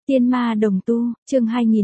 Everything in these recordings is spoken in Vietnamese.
Tiên ma đồng tu, chương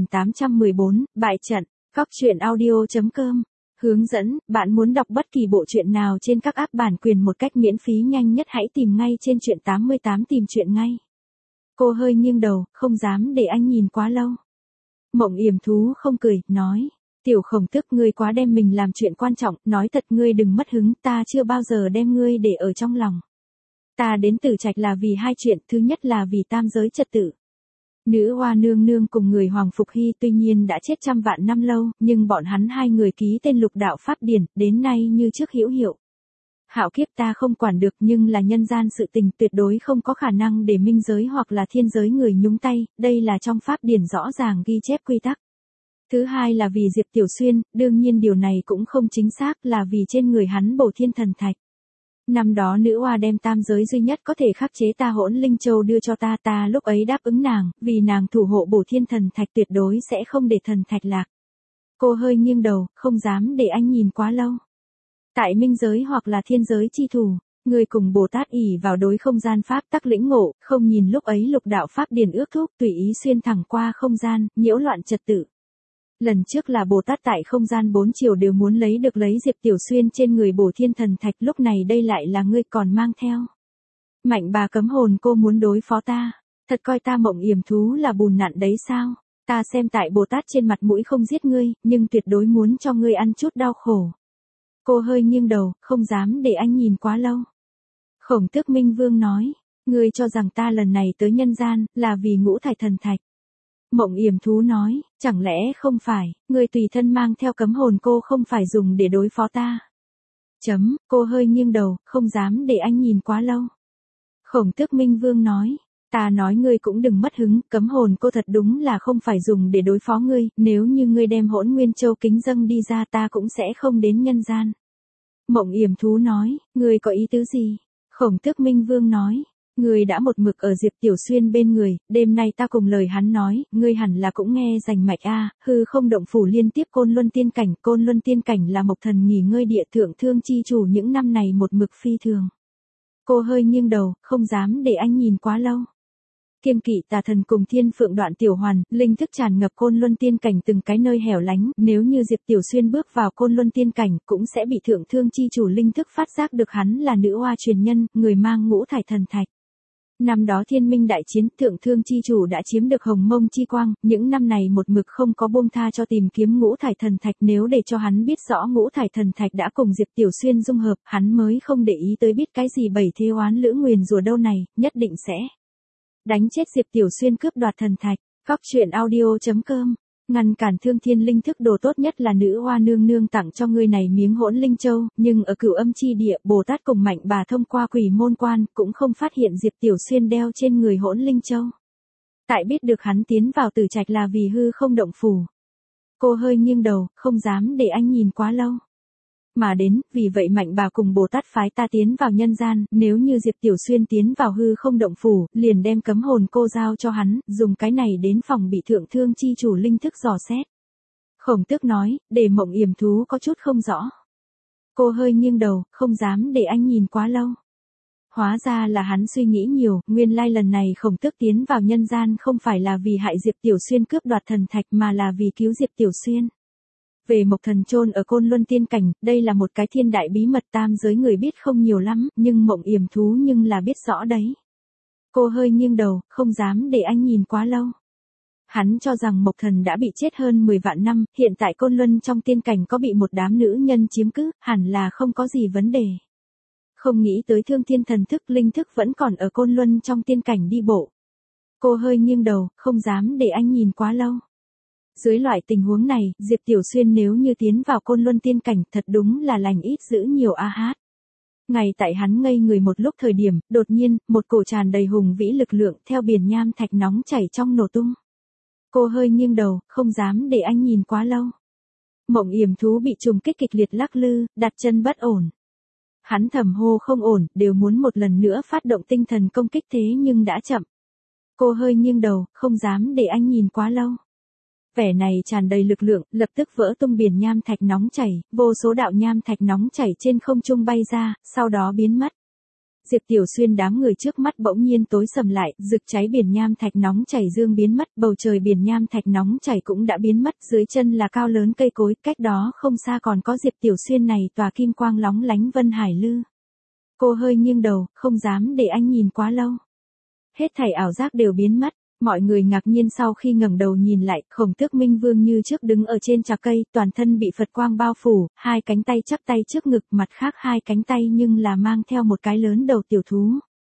2814, bại trận, Cóc truyện audio.com. Hướng dẫn, bạn muốn đọc bất kỳ bộ truyện nào trên các app bản quyền một cách miễn phí nhanh nhất hãy tìm ngay trên truyện 88 tìm truyện ngay. Cô hơi nghiêng đầu, không dám để anh nhìn quá lâu. Mộng Yểm Thú không cười, nói. Tiểu Khổng Tước, ngươi quá đem mình làm chuyện quan trọng, nói thật ngươi đừng mất hứng, ta chưa bao giờ đem ngươi để ở trong lòng. Ta đến Tử Trạch là vì hai chuyện, thứ nhất là vì tam giới trật tự. Nữ Hoa nương nương cùng người Hoàng Phục Hy tuy nhiên đã chết trăm vạn năm lâu, nhưng bọn hắn hai người ký tên lục đạo pháp điển, đến nay như trước hữu hiệu. Hạo kiếp ta không quản được nhưng là nhân gian sự tình tuyệt đối không có khả năng để minh giới hoặc là thiên giới người nhúng tay, đây là trong pháp điển rõ ràng ghi chép quy tắc. Thứ hai là vì Diệp Tiểu Xuyên, đương nhiên điều này cũng không chính xác là vì trên người hắn bổ thiên thần thạch. Năm đó nữ hoa đem tam giới duy nhất có thể khắc chế ta Hỗn Linh Châu đưa cho ta lúc ấy đáp ứng nàng, vì nàng thủ hộ bổ thiên thần thạch tuyệt đối sẽ không để thần thạch lạc. Cô hơi nghiêng đầu, không dám để anh nhìn quá lâu. Tại minh giới hoặc là thiên giới chi thủ, người cùng Bồ Tát ỷ vào đối không gian pháp tắc lĩnh ngộ, không nhìn lúc ấy lục đạo pháp điển ước thúc tùy ý xuyên thẳng qua không gian, nhiễu loạn trật tự. Lần trước là Bồ Tát tại không gian bốn chiều đều muốn lấy Diệp Tiểu Xuyên trên người bổ thiên thần thạch, lúc này đây lại là ngươi còn mang theo. Mạnh bà cấm hồn cô muốn đối phó ta, thật coi ta Mộng Yểm Thú là bùn nặn đấy sao? Ta xem tại Bồ Tát trên mặt mũi không giết ngươi, nhưng tuyệt đối muốn cho ngươi ăn chút đau khổ. Cô hơi nghiêng đầu, không dám để anh nhìn quá lâu. Khổng Tước Minh Vương nói, ngươi cho rằng ta lần này tới nhân gian, là vì ngũ thải thần thạch. Mộng Yểm Thú nói, chẳng lẽ không phải, ngươi tùy thân mang theo cấm hồn cô không phải dùng để đối phó ta. Cô hơi nghiêng đầu, không dám để anh nhìn quá lâu. Khổng Tước Minh Vương nói, ta nói ngươi cũng đừng mất hứng, cấm hồn cô thật đúng là không phải dùng để đối phó ngươi, nếu như ngươi đem Hỗn Nguyên Châu kính dâng đi ra ta cũng sẽ không đến nhân gian. Mộng Yểm Thú nói, ngươi có ý tứ gì? Khổng Tước Minh Vương nói, ngươi đã một mực ở Diệp Tiểu Xuyên bên người, đêm nay ta cùng lời hắn nói, ngươi hẳn là cũng nghe rành mạch a, hư không động phủ liên tiếp Côn Luân tiên cảnh là Mộc Thần nghỉ ngơi địa thượng thương chi chủ những năm này một mực phi thường. Cô hơi nghiêng đầu, không dám để anh nhìn quá lâu. Kiêng kỵ tà thần cùng Thiên Phượng Đoạn Tiểu Hoàn, linh thức tràn ngập Côn Luân tiên cảnh từng cái nơi hẻo lánh, nếu như Diệp Tiểu Xuyên bước vào Côn Luân tiên cảnh, cũng sẽ bị thượng thương chi chủ linh thức phát giác được hắn là nữ hoa truyền nhân, người mang ngũ thải thần thạch. Năm đó Thiên Minh đại chiến, thượng thương chi chủ đã chiếm được Hồng Mông chi quang, những năm này một mực không có buông tha cho tìm kiếm ngũ thải thần thạch, nếu để cho hắn biết rõ ngũ thải thần thạch đã cùng Diệp Tiểu Xuyên dung hợp, hắn mới không để ý tới biết cái gì bảy thế oán lữ nguyền rủa đâu này, nhất định sẽ đánh chết Diệp Tiểu Xuyên cướp đoạt thần thạch. Cóc truyện audio.com. Ngăn cản Thương Thiên linh thức đồ tốt nhất là nữ hoa nương nương tặng cho ngươi này miếng Hỗn Linh Châu, nhưng ở Cửu Âm chi địa, Bồ Tát cùng Mạnh bà thông qua quỷ môn quan, cũng không phát hiện Diệp Tiểu Xuyên đeo trên người Hỗn Linh Châu. Tại biết được hắn tiến vào Tử Trạch là vì hư không động phủ. Cô hơi nghiêng đầu, không dám để anh nhìn quá lâu. Mà đến, vì vậy Mạnh bà cùng Bồ Tát phái ta tiến vào nhân gian, nếu như Diệp Tiểu Xuyên tiến vào hư không động phủ, liền đem cấm hồn cô giao cho hắn, dùng cái này đến phòng bị thượng thương chi chủ linh thức dò xét. Khổng Tước nói, để Mộng Yểm Thú có chút không rõ. Cô hơi nghiêng đầu, không dám để anh nhìn quá lâu. Hóa ra là hắn suy nghĩ nhiều, nguyên lai lần này Khổng Tước tiến vào nhân gian không phải là vì hại Diệp Tiểu Xuyên cướp đoạt thần thạch mà là vì cứu Diệp Tiểu Xuyên. Về Mộc Thần chôn ở Côn Luân tiên cảnh, đây là một cái thiên đại bí mật tam giới người biết không nhiều lắm, nhưng Mộng Yểm Thú nhưng là biết rõ đấy. Cô hơi nghiêng đầu, không dám để anh nhìn quá lâu. Hắn cho rằng Mộc Thần đã bị chết hơn 10 vạn năm, hiện tại Côn Luân trong tiên cảnh có bị một đám nữ nhân chiếm cứ, hẳn là không có gì vấn đề. Không nghĩ tới Thương Thiên thần thức linh thức vẫn còn ở Côn Luân trong tiên cảnh đi bộ. Cô hơi nghiêng đầu, không dám để anh nhìn quá lâu. Dưới loại tình huống này, Diệp Tiểu Xuyên nếu như tiến vào Côn Luân tiên cảnh thật đúng là lành ít dữ nhiều a hát. Ngay tại hắn ngây người một lúc thời điểm, đột nhiên, một cổ tràn đầy hùng vĩ lực lượng theo biển nham thạch nóng chảy trong nổ tung. Cô hơi nghiêng đầu, không dám để anh nhìn quá lâu. Mộng Yểm Thú bị trùng kích kịch liệt lắc lư, đặt chân bất ổn. Hắn thầm hô không ổn, đều muốn một lần nữa phát động tinh thần công kích thế nhưng đã chậm. Cô hơi nghiêng đầu, không dám để anh nhìn quá lâu. Vẻ này tràn đầy lực lượng, lập tức vỡ tung biển nham thạch nóng chảy, vô số đạo nham thạch nóng chảy trên không trung bay ra, sau đó biến mất. Diệp Tiểu Xuyên đám người trước mắt bỗng nhiên tối sầm lại, rực cháy biển nham thạch nóng chảy dương biến mất, bầu trời biển nham thạch nóng chảy cũng đã biến mất, dưới chân là cao lớn cây cối, cách đó không xa còn có Diệp Tiểu Xuyên này tòa kim quang lóng lánh vân hải lư. Cô hơi nghiêng đầu, không dám để anh nhìn quá lâu. Hết thảy ảo giác đều biến mất. Mọi người ngạc nhiên sau khi ngẩng đầu nhìn lại, Khổng Tước Minh Vương như trước đứng ở trên chạc cây, toàn thân bị Phật quang bao phủ, hai cánh tay chắp tay trước ngực, mặt khác hai cánh tay nhưng là mang theo một cái lớn đầu tiểu thú.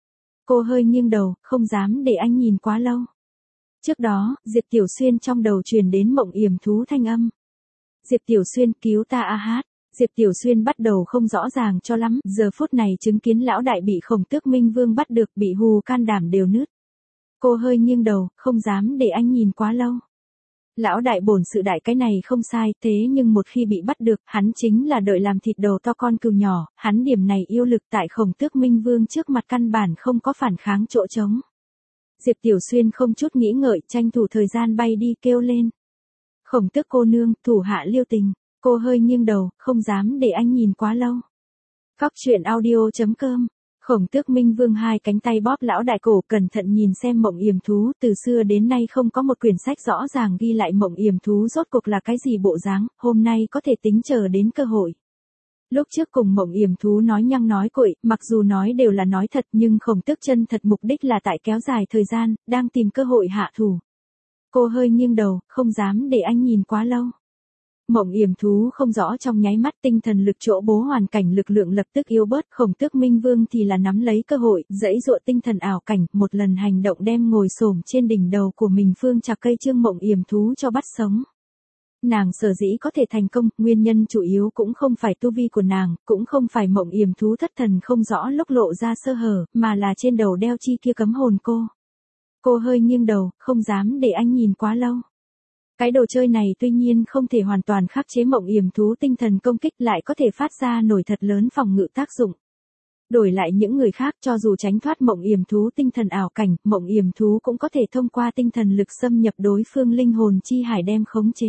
Cô hơi nghiêng đầu, không dám để anh nhìn quá lâu. Trước đó, Diệp Tiểu Xuyên trong đầu truyền đến Mộng Yểm Thú thanh âm. Diệp Tiểu Xuyên cứu ta a hát. Diệp Tiểu Xuyên bắt đầu không rõ ràng cho lắm, giờ phút này chứng kiến lão đại bị Khổng Tước Minh Vương bắt được, bị hù can đảm đều nứt. Cô hơi nghiêng đầu, không dám để anh nhìn quá lâu. Lão đại bổn sự đại cái này không sai, thế nhưng một khi bị bắt được, hắn chính là đợi làm thịt đầu to con cừu nhỏ, hắn điểm này yêu lực tại Khổng Tước Minh Vương trước mặt căn bản không có phản kháng chỗ trống. Diệp Tiểu Xuyên không chút nghĩ ngợi, tranh thủ thời gian bay đi kêu lên. Khổng Tước cô nương, thủ hạ Liêu Tình. Cô hơi nghiêng đầu, không dám để anh nhìn quá lâu. Cóc truyện audio.com. Khổng Tước Minh Vương hai cánh tay bóp lão đại cổ, cẩn thận nhìn xem Mộng Yểm Thú, từ xưa đến nay không có một quyển sách rõ ràng ghi lại Mộng Yểm Thú rốt cuộc là cái gì bộ dáng, hôm nay có thể tính chờ đến cơ hội. Lúc trước cùng Mộng Yểm Thú nói nhăng nói cuội, mặc dù nói đều là nói thật nhưng Khổng Tước chân thật mục đích là tại kéo dài thời gian, đang tìm cơ hội hạ thủ. Cô hơi nghiêng đầu, không dám để anh nhìn quá lâu. Mộng Yểm Thú không rõ trong nháy mắt tinh thần lực chỗ bố hoàn cảnh lực lượng lập tức yếu bớt, Khổng Tước Minh Vương thì là nắm lấy cơ hội, dãy dụa tinh thần ảo cảnh, một lần hành động đem ngồi xổm trên đỉnh đầu của mình phương chạc cây chương Mộng Yểm Thú cho bắt sống. Nàng sở dĩ có thể thành công, nguyên nhân chủ yếu cũng không phải tu vi của nàng, cũng không phải Mộng Yểm Thú thất thần không rõ lúc lộ ra sơ hở, mà là trên đầu đeo chi kia cấm hồn cô. Cô hơi nghiêng đầu, không dám để anh nhìn quá lâu. Cái đồ chơi này tuy nhiên không thể hoàn toàn khắc chế Mộng Yểm Thú tinh thần công kích, lại có thể phát ra nổi thật lớn phòng ngự tác dụng. Đổi lại những người khác, cho dù tránh thoát Mộng Yểm Thú tinh thần ảo cảnh, Mộng Yểm Thú cũng có thể thông qua tinh thần lực xâm nhập đối phương linh hồn chi hải đem khống chế.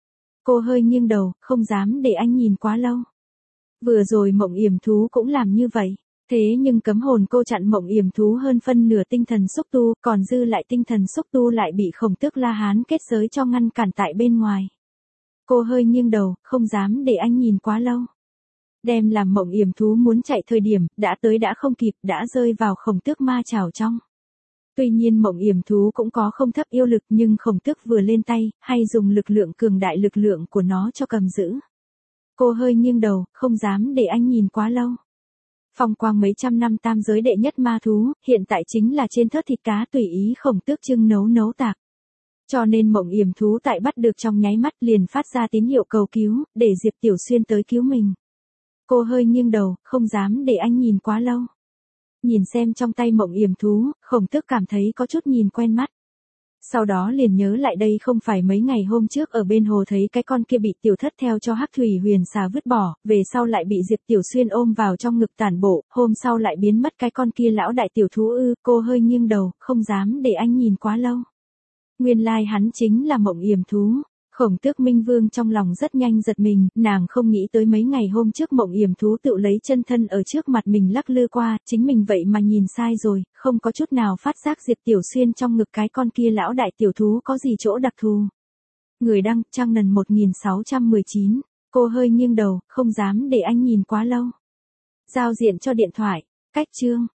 Cô hơi nghiêng đầu, không dám để anh nhìn quá lâu. Vừa rồi Mộng Yểm Thú cũng làm như vậy. Thế nhưng cấm hồn cô chặn Mộng Yểm Thú hơn phân nửa tinh thần xúc tu, còn dư lại tinh thần xúc tu lại bị Khổng Tước La Hán kết giới cho ngăn cản tại bên ngoài. Cô hơi nghiêng đầu, không dám để anh nhìn quá lâu. Đem làm Mộng Yểm Thú muốn chạy thời điểm, đã tới đã không kịp, đã rơi vào Khổng Tước ma chảo trong. Tuy nhiên Mộng Yểm Thú cũng có không thấp yêu lực, nhưng Khổng Tước vừa lên tay, hay dùng lực lượng cường đại lực lượng của nó cho cầm giữ. Cô hơi nghiêng đầu, không dám để anh nhìn quá lâu. Phong quang mấy trăm năm tam giới đệ nhất ma thú, hiện tại chính là trên thớt thịt cá tùy ý Khổng Tước trưng nấu tạc. Cho nên Mộng Yểm Thú tại bắt được trong nháy mắt liền phát ra tín hiệu cầu cứu, để Diệp Tiểu Xuyên tới cứu mình. Cô hơi nghiêng đầu, không dám để anh nhìn quá lâu. Nhìn xem trong tay Mộng Yểm Thú, Khổng Tước cảm thấy có chút nhìn quen mắt. Sau đó liền nhớ lại đây không phải mấy ngày hôm trước ở bên hồ thấy cái con kia bị Tiểu Thất theo cho Hắc Thủy Huyền Xà vứt bỏ, về sau lại bị Diệp Tiểu Xuyên ôm vào trong ngực tản bộ, hôm sau lại biến mất cái con kia lão đại tiểu thú ư, cô hơi nghiêng đầu, không dám để anh nhìn quá lâu. Nguyên lai hắn chính là Mộng Yểm Thú. Khổng Tước Minh Vương trong lòng rất nhanh giật mình, nàng không nghĩ tới mấy ngày hôm trước Mộng Yểm Thú tự lấy chân thân ở trước mặt mình lắc lư qua, chính mình vậy mà nhìn sai rồi, không có chút nào phát giác Diệp Tiểu Xuyên trong ngực cái con kia lão đại tiểu thú có gì chỗ đặc thù. Người đăng, Trang Nần 1619, cô hơi nghiêng đầu, không dám để anh nhìn quá lâu. Giao diện cho điện thoại, cách chương.